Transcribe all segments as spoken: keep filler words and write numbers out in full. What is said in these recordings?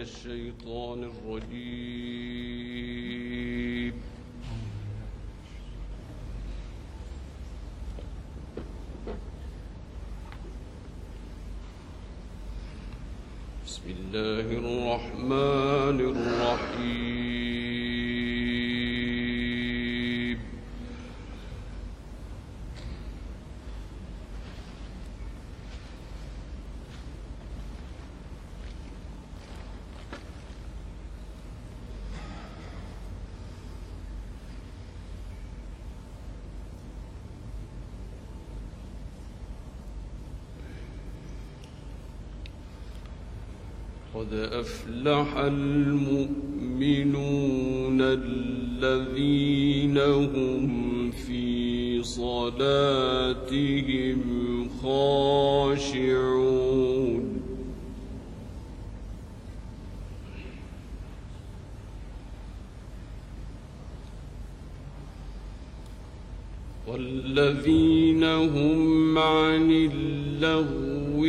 الشيطان الرجيم. بسم الله الرحمن الرحيم. قد أفلح المؤمنون الذين هم في صلاتهم خاشعون والذين هم عن اللغو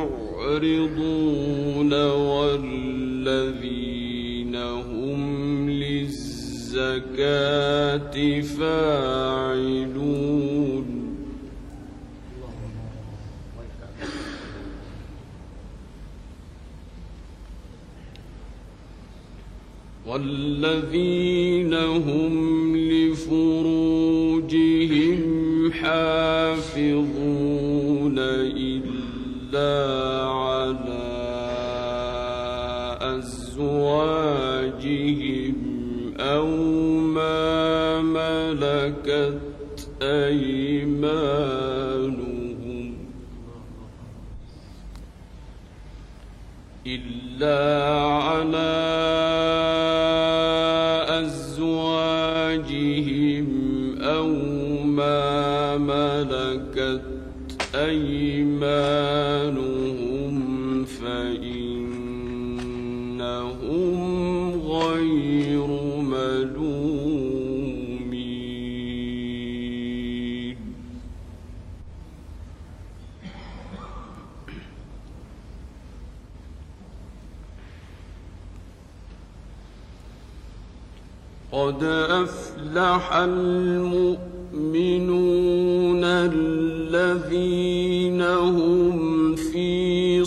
معرضون والذين هم للزكاة فاعلون والذين هم لفروجهم حافظون إلا على أزواجهم أو ما ملكت أيمانهم إلا على أزواجهم أو ما ملكت أيمانهم فإنهم غير ملومين. قد أفلح المؤمنون الذين هم في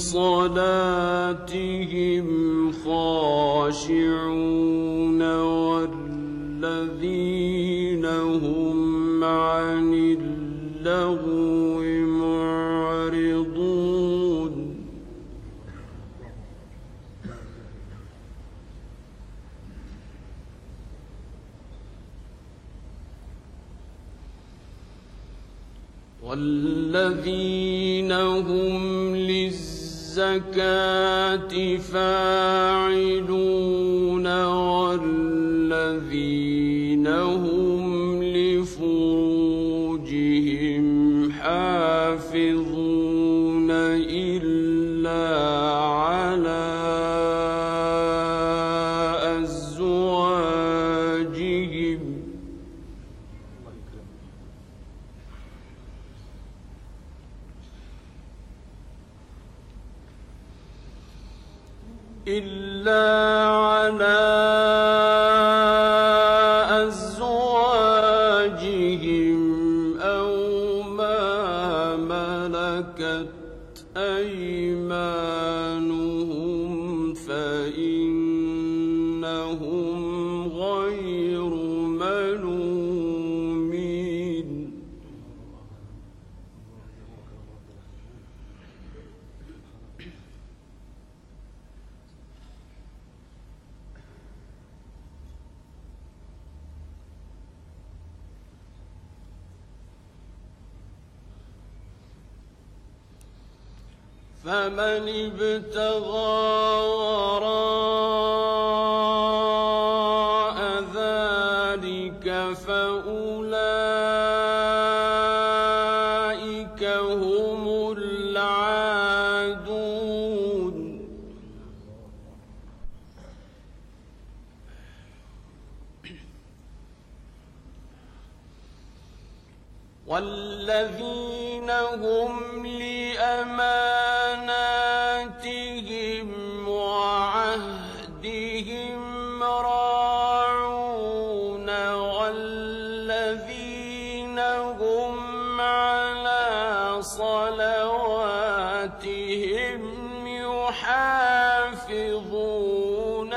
صلاتهم خاشعون والذين هم عن اللغو معرضون والذين هم للزكاة فاعلون والذين هم لفروجهم حافظون إلا على أزواجهم إلا على أزواجهم أو ما ملكت أيمانهم فإنهم غير ملومين. فمن ابتغى وراء ذلك فأولئك هم العادون. والذين هم لأماناتهم وعهدهم يحافظون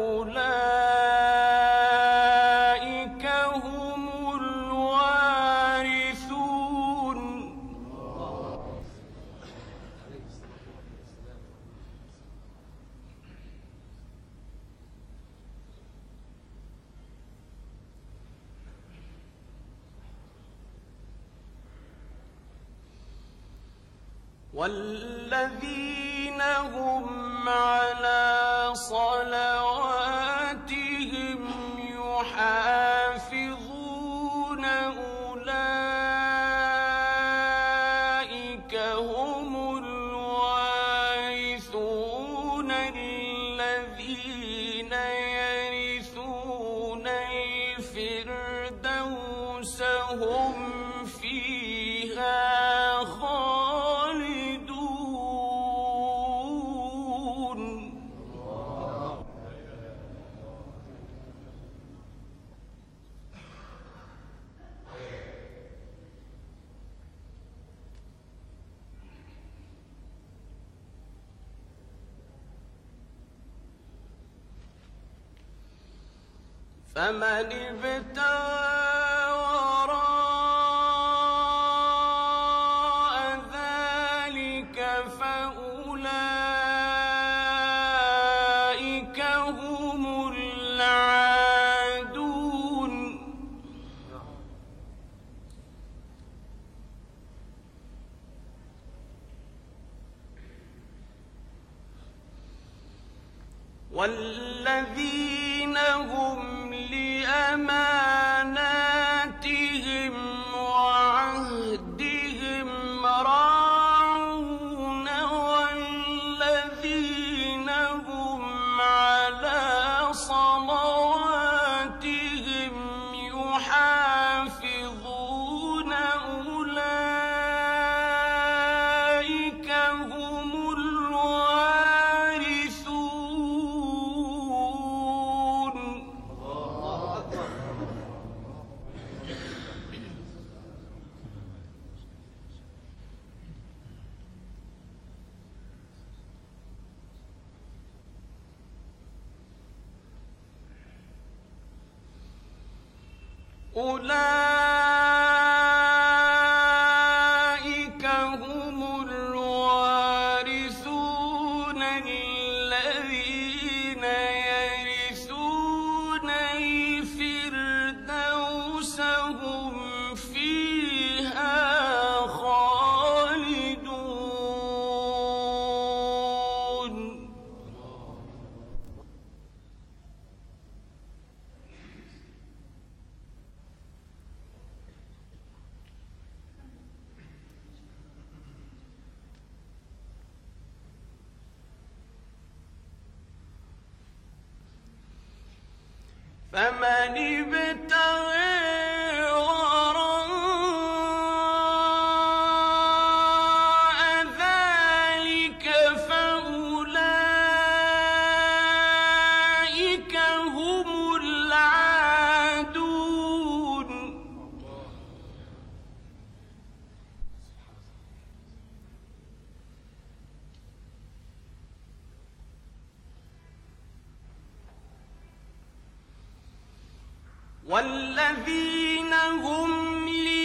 أولئك هم الوارثون والذين هم على صلواتهم يحافظون أولئك هم الوارثون الذين يرثون الفردوس هم فيها خالدون فمن ابتغى وراء ذلك فأولئك هم العادون والذين هم لأماناتهم وعهدهم راعون والذين هم على صلواتهم يحافظون أولئك هم الوارثون أولئك هم الوارثون الذين يرثون الفردوس هم فيها خالدون فمن ابتغى وراء ذلك فأولئك هم العادون والذين هم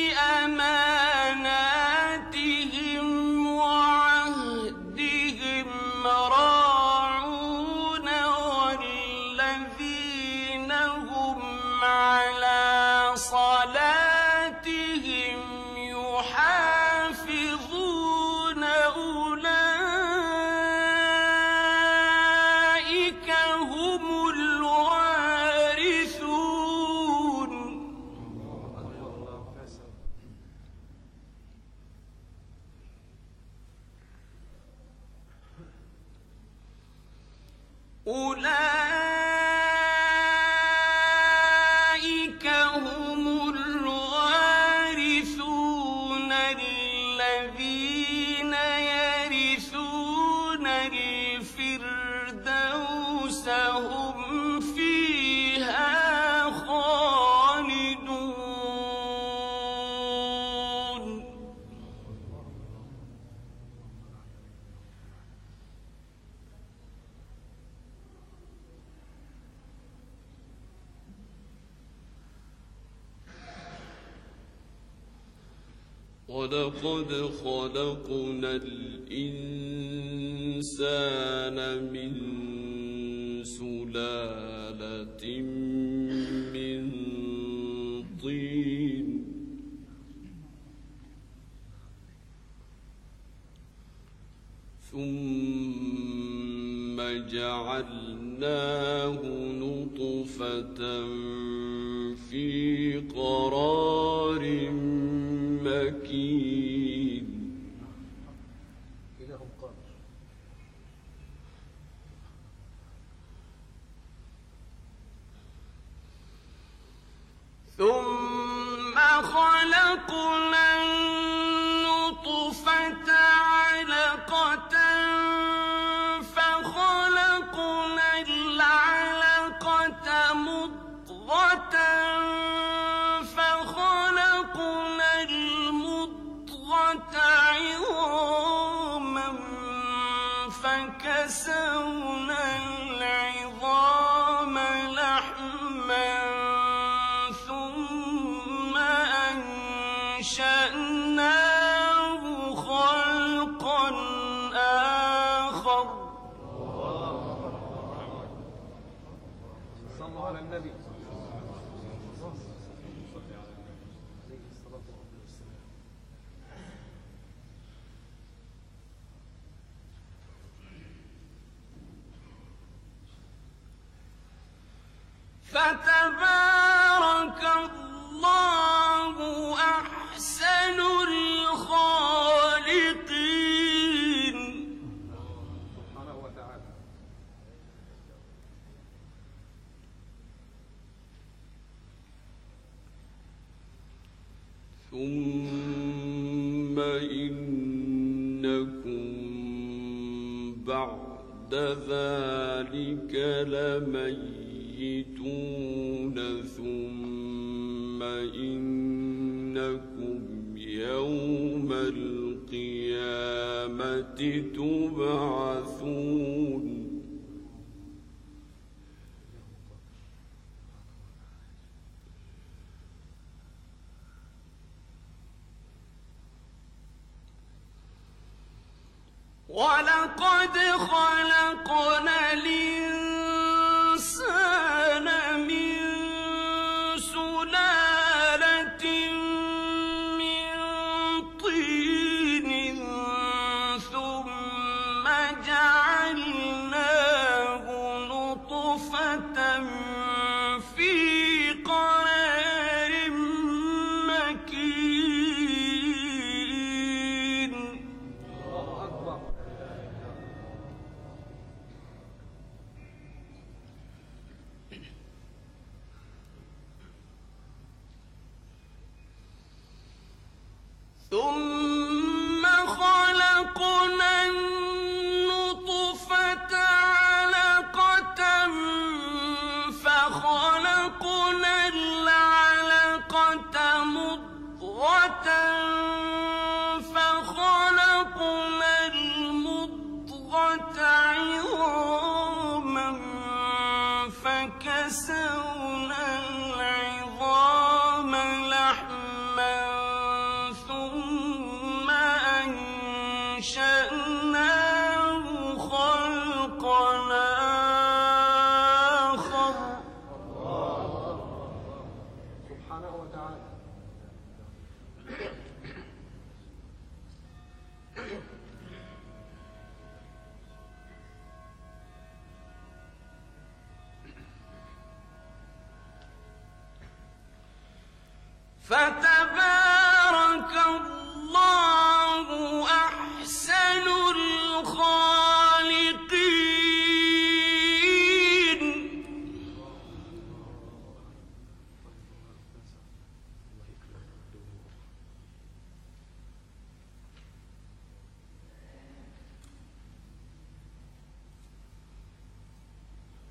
لأماناتهم وعهدهم راعون والذين هم على صلاتهم يحافظون أولئك هم الوارثون أولئك هم الوارثون الذين يرثون الفردوس هم فيها خالدون ولقد خلقنا الإنسان من سلالة من طين ثم جعلناه نطفة في قرار مكين ثم خلقنا النطفة علقة فخلقنا العلقة مضغة فخلقنا المضغة عظاما فكسونا العظام لحما ثم أنشأناه خلقا آخر. صلوا على النبي. فتبارك الله أحسن الخالقين. سبحانه وتعالى. ثم إنكم بعد ذلك لميتون ثم إنكم يوم القيامة تبعثون. ولقد خلقنا الإنسان من سلالة من طين ثم جعلناه نطفة في قرار مكين. ثم خلقنا النطفة علقة فخلقنا العلقة مضغة فخلقنا المضغة عظاما فكسونا العظام لحما ثم أنشأناه خلقا آخر. سبحانه وتعالى. فتبارك الله أحسن الخالقين.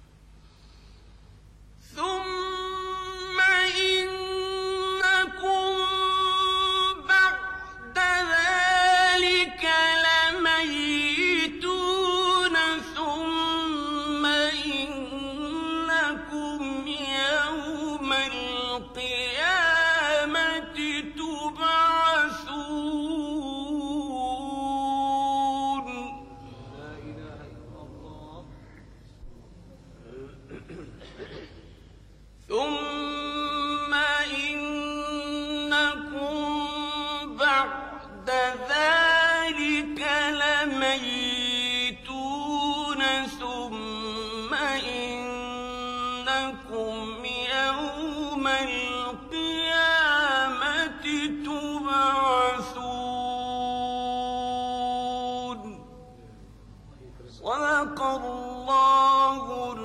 ثم إنكم صدق الله